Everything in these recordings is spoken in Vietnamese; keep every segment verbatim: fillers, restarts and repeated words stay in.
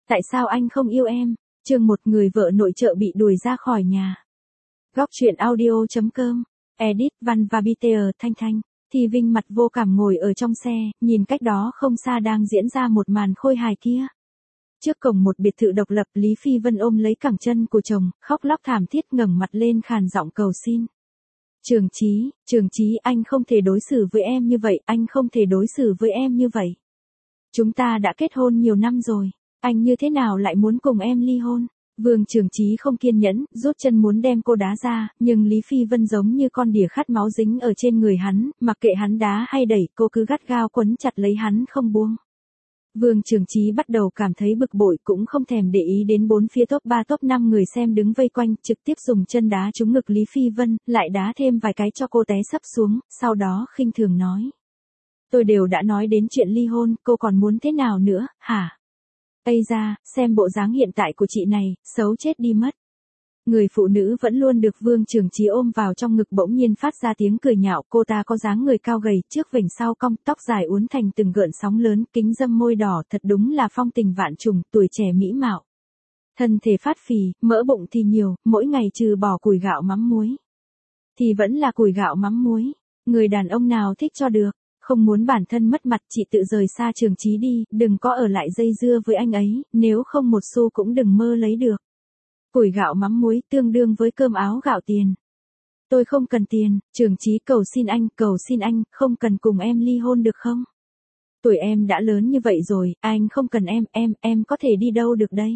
Tại sao anh không yêu em? Chương một, người vợ nội trợ bị đuổi ra khỏi nhà. Góc truyện audio chấm com. Edit Văn và Peter Thanh Thanh. Thì Vinh mặt vô cảm ngồi ở trong xe, nhìn cách đó không xa đang diễn ra một màn khôi hài kia. Trước cổng một biệt thự độc lập, Lý Phi Vân ôm lấy cẳng chân của chồng, khóc lóc thảm thiết, ngẩng mặt lên khàn giọng cầu xin. Trường Chí, Trường Chí, anh không thể đối xử với em như vậy, anh không thể đối xử với em như vậy. Chúng ta đã kết hôn nhiều năm rồi, anh như thế nào lại muốn cùng em ly hôn? Vương Trường Chí không kiên nhẫn, rút chân muốn đem cô đá ra, nhưng Lý Phi Vân giống như con đỉa khát máu dính ở trên người hắn, mặc kệ hắn đá hay đẩy, cô cứ gắt gao quấn chặt lấy hắn không buông. Vương Trường Chí bắt đầu cảm thấy bực bội, cũng không thèm để ý đến bốn phía top ba top năm người xem đứng vây quanh, trực tiếp dùng chân đá trúng ngực Lý Phi Vân, lại đá thêm vài cái cho cô té sấp xuống, sau đó khinh thường nói. Tôi đều đã nói đến chuyện ly hôn, cô còn muốn thế nào nữa, hả? Ây da, xem bộ dáng hiện tại của chị này, xấu chết đi mất. Người phụ nữ vẫn luôn được Vương Trường Chí ôm vào trong ngực bỗng nhiên phát ra tiếng cười nhạo, cô ta có dáng người cao gầy, trước vểnh sau cong, tóc dài uốn thành từng gợn sóng lớn, kính râm môi đỏ, thật đúng là phong tình vạn trùng, tuổi trẻ mỹ mạo. Thân thể phát phì, mỡ bụng thì nhiều, mỗi ngày trừ bỏ củi gạo mắm muối thì vẫn là củi gạo mắm muối. Người đàn ông nào thích cho được, không muốn bản thân mất mặt, chị tự rời xa Trường Chí đi, đừng có ở lại dây dưa với anh ấy, nếu không một xu cũng đừng mơ lấy được. Củi gạo mắm muối tương đương với cơm áo gạo tiền. Tôi không cần tiền, Trường Chí cầu xin anh, cầu xin anh, không cần cùng em ly hôn được không? Tuổi em đã lớn như vậy rồi, anh không cần em, em, em có thể đi đâu được đây?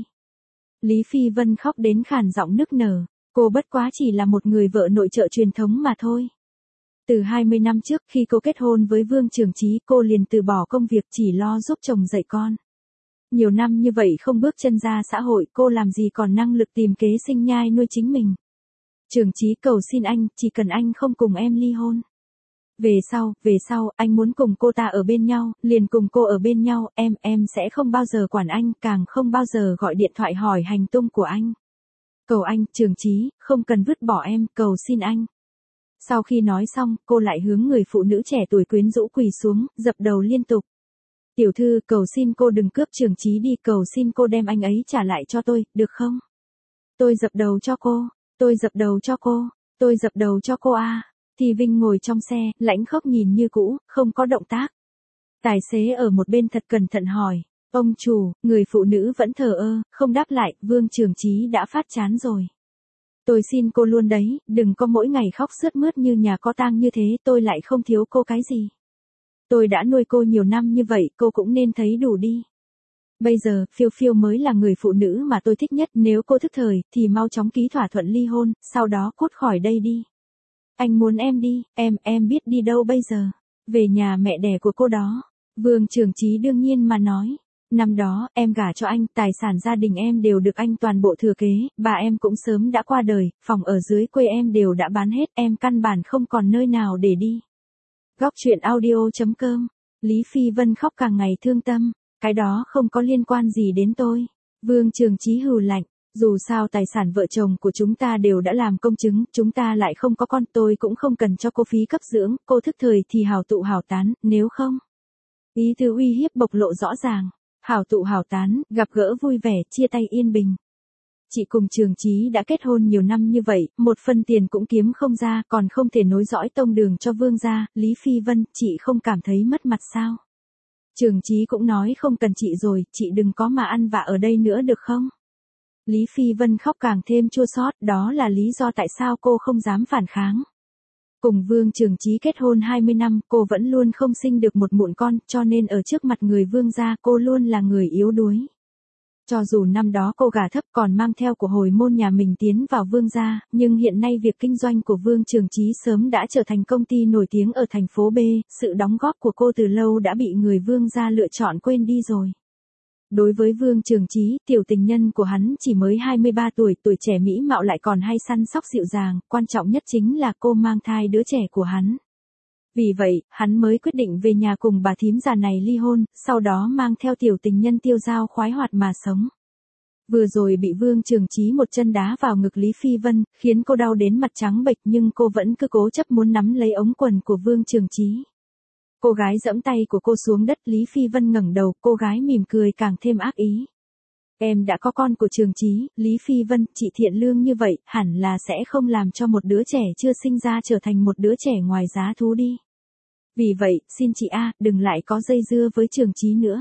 Lý Phi Vân khóc đến khàn giọng nức nở, cô bất quá chỉ là một người vợ nội trợ truyền thống mà thôi. Từ hai mươi năm trước khi cô kết hôn với Vương Trường Chí, cô liền từ bỏ công việc chỉ lo giúp chồng dạy con. Nhiều năm như vậy không bước chân ra xã hội, cô làm gì còn năng lực tìm kế sinh nhai nuôi chính mình. Trường Chí cầu xin anh, chỉ cần anh không cùng em ly hôn. Về sau, về sau, anh muốn cùng cô ta ở bên nhau, liền cùng cô ở bên nhau, em, em sẽ không bao giờ quản anh, càng không bao giờ gọi điện thoại hỏi hành tung của anh. Cầu anh, Trường Chí, không cần vứt bỏ em, cầu xin anh. Sau khi nói xong, cô lại hướng người phụ nữ trẻ tuổi quyến rũ quỳ xuống, dập đầu liên tục. Tiểu thư, cầu xin cô đừng cướp Trường Chí đi, cầu xin cô đem anh ấy trả lại cho tôi, được không? Tôi dập đầu cho cô, tôi dập đầu cho cô, tôi dập đầu cho cô a. À. Thì Vinh ngồi trong xe, lãnh khốc nhìn như cũ, không có động tác. Tài xế ở một bên thật cẩn thận hỏi, ông chủ, người phụ nữ vẫn thờ ơ, không đáp lại, Vương Trường Chí đã phát chán rồi. Tôi xin cô luôn đấy, đừng có mỗi ngày khóc sướt mướt như nhà có tang như thế, tôi lại không thiếu cô cái gì. Tôi đã nuôi cô nhiều năm như vậy, cô cũng nên thấy đủ đi. Bây giờ, Phiêu Phiêu mới là người phụ nữ mà tôi thích nhất, nếu cô thức thời, thì mau chóng ký thỏa thuận ly hôn, sau đó cút khỏi đây đi. Anh muốn em đi, em, em biết đi đâu bây giờ? Về nhà mẹ đẻ của cô đó. Vương Trường Chí đương nhiên mà nói. Năm đó, em gả cho anh, tài sản gia đình em đều được anh toàn bộ thừa kế, bà em cũng sớm đã qua đời, phòng ở dưới quê em đều đã bán hết, em căn bản không còn nơi nào để đi. Góc truyện audio chấm com. Lý Phi Vân khóc càng ngày thương tâm, cái đó không có liên quan gì đến tôi. Vương Trường Chí hừ lạnh, dù sao tài sản vợ chồng của chúng ta đều đã làm công chứng, chúng ta lại không có con, tôi cũng không cần cho cô phí cấp dưỡng, cô thức thời thì hảo tụ hảo tán, nếu không. Ý tứ uy hiếp bộc lộ rõ ràng. Hảo tụ hảo tán, gặp gỡ vui vẻ, chia tay yên bình. Chị cùng Trường Chí đã kết hôn nhiều năm như vậy, một phần tiền cũng kiếm không ra, còn không thể nối dõi tông đường cho Vương gia, Lý Phi Vân, chị không cảm thấy mất mặt sao? Trường Chí cũng nói không cần chị rồi, chị đừng có mà ăn vạ ở đây nữa được không? Lý Phi Vân khóc càng thêm chua xót, đó là lý do tại sao cô không dám phản kháng. Cùng Vương Trường Chí kết hôn hai mươi năm, cô vẫn luôn không sinh được một mụn con, cho nên ở trước mặt người Vương gia cô luôn là người yếu đuối. Cho dù năm đó cô gả thấp còn mang theo của hồi môn nhà mình tiến vào Vương gia, nhưng hiện nay việc kinh doanh của Vương Trường Chí sớm đã trở thành công ty nổi tiếng ở thành phố B, sự đóng góp của cô từ lâu đã bị người Vương gia lựa chọn quên đi rồi. Đối với Vương Trường Chí, tiểu tình nhân của hắn chỉ mới hai mươi ba tuổi, tuổi trẻ mỹ mạo lại còn hay săn sóc dịu dàng, quan trọng nhất chính là cô mang thai đứa trẻ của hắn. Vì vậy, hắn mới quyết định về nhà cùng bà thím già này ly hôn, sau đó mang theo tiểu tình nhân tiêu dao khoái hoạt mà sống. Vừa rồi bị Vương Trường Chí một chân đá vào ngực Lý Phi Vân, khiến cô đau đến mặt trắng bệch nhưng cô vẫn cứ cố chấp muốn nắm lấy ống quần của Vương Trường Chí. Cô gái giẫm tay của cô xuống đất, Lý Phi Vân ngẩng đầu, cô gái mỉm cười càng thêm ác ý. Em đã có con của Trường Chí, Lý Phi Vân, chị thiện lương như vậy, hẳn là sẽ không làm cho một đứa trẻ chưa sinh ra trở thành một đứa trẻ ngoài giá thú đi. Vì vậy, xin chị A, đừng lại có dây dưa với Trường Chí nữa.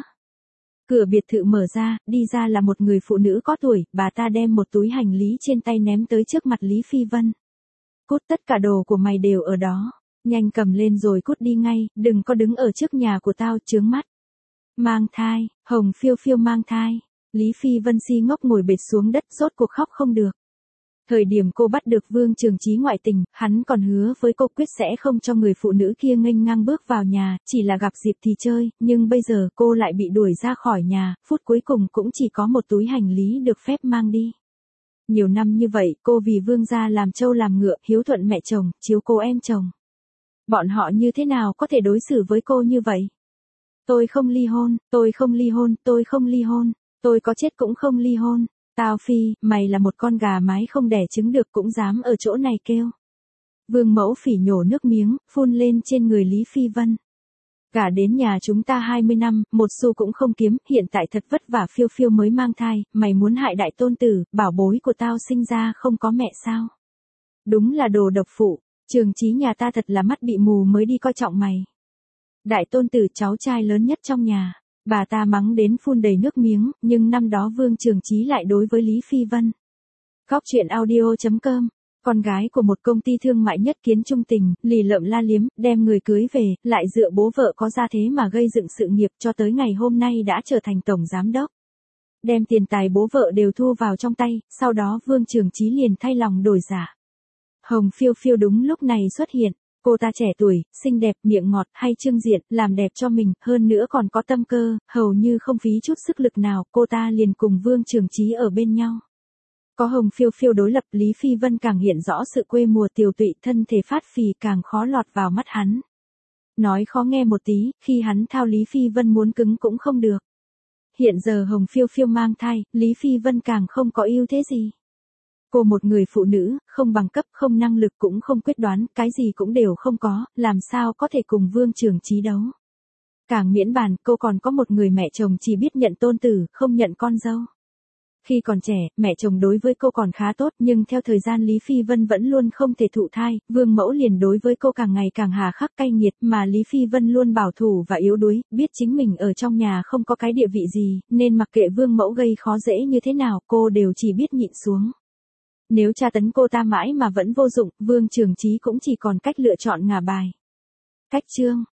Cửa biệt thự mở ra, đi ra là một người phụ nữ có tuổi, bà ta đem một túi hành lý trên tay ném tới trước mặt Lý Phi Vân. Cút, tất cả đồ của mày đều ở đó. Nhanh cầm lên rồi cút đi ngay, đừng có đứng ở trước nhà của tao, chướng mắt. Mang thai, Hồng Phiêu Phiêu mang thai. Lý Phi Vân si ngốc ngồi bệt xuống đất, rốt cuộc khóc không được. Thời điểm cô bắt được Vương Trường Chí ngoại tình, hắn còn hứa với cô quyết sẽ không cho người phụ nữ kia nghênh ngang bước vào nhà, chỉ là gặp dịp thì chơi, nhưng bây giờ cô lại bị đuổi ra khỏi nhà, phút cuối cùng cũng chỉ có một túi hành lý được phép mang đi. Nhiều năm như vậy, cô vì Vương gia làm trâu làm ngựa, hiếu thuận mẹ chồng, chiếu cố em chồng. Bọn họ như thế nào có thể đối xử với cô như vậy? Tôi không ly hôn, tôi không ly hôn, tôi không ly hôn, tôi có chết cũng không ly hôn. Tao Phi, mày là một con gà mái không đẻ trứng được cũng dám ở chỗ này kêu. Vương mẫu phỉ nhổ nước miếng, phun lên trên người Lý Phi Vân. Cả đến nhà chúng ta hai mươi năm, một xu cũng không kiếm, hiện tại thật vất vả Phiêu Phiêu mới mang thai, mày muốn hại đại tôn tử, bảo bối của tao sinh ra không có mẹ sao? Đúng là đồ độc phụ, Trường Chí nhà ta thật là mắt bị mù mới đi coi trọng mày. Đại tôn tử cháu trai lớn nhất trong nhà. Bà ta mắng đến phun đầy nước miếng, nhưng năm đó Vương Trường Chí lại đối với Lý Phi Vân. Góc truyện audio chấm com, con gái của một công ty thương mại nhất kiến trung tình, lì lợm la liếm, đem người cưới về, lại dựa bố vợ có gia thế mà gây dựng sự nghiệp cho tới ngày hôm nay đã trở thành tổng giám đốc. Đem tiền tài bố vợ đều thu vào trong tay, sau đó Vương Trường Chí liền thay lòng đổi dạ. Hồng Phiêu Phiêu đúng lúc này xuất hiện. Cô ta trẻ tuổi, xinh đẹp, miệng ngọt, hay trưng diện, làm đẹp cho mình, hơn nữa còn có tâm cơ, hầu như không phí chút sức lực nào, cô ta liền cùng Vương Trường Chí ở bên nhau. Có Hồng Phiêu Phiêu đối lập, Lý Phi Vân càng hiện rõ sự quê mùa tiều tụy, thân thể phát phì càng khó lọt vào mắt hắn. Nói khó nghe một tí, khi hắn thao Lý Phi Vân muốn cứng cũng không được. Hiện giờ Hồng Phiêu Phiêu mang thai, Lý Phi Vân càng không có ưu thế gì. Cô một người phụ nữ, không bằng cấp, không năng lực cũng không quyết đoán, cái gì cũng đều không có, làm sao có thể cùng Vương Trường Chí đấu. Càng miễn bàn, cô còn có một người mẹ chồng chỉ biết nhận tôn tử, không nhận con dâu. Khi còn trẻ, mẹ chồng đối với cô còn khá tốt, nhưng theo thời gian Lý Phi Vân vẫn luôn không thể thụ thai, Vương mẫu liền đối với cô càng ngày càng hà khắc cay nghiệt, mà Lý Phi Vân luôn bảo thủ và yếu đuối, biết chính mình ở trong nhà không có cái địa vị gì, nên mặc kệ Vương mẫu gây khó dễ như thế nào, cô đều chỉ biết nhịn xuống. Nếu tra tấn cô ta mãi mà vẫn vô dụng, Vương Trường Chí cũng chỉ còn cách lựa chọn ngả bài. Cách chương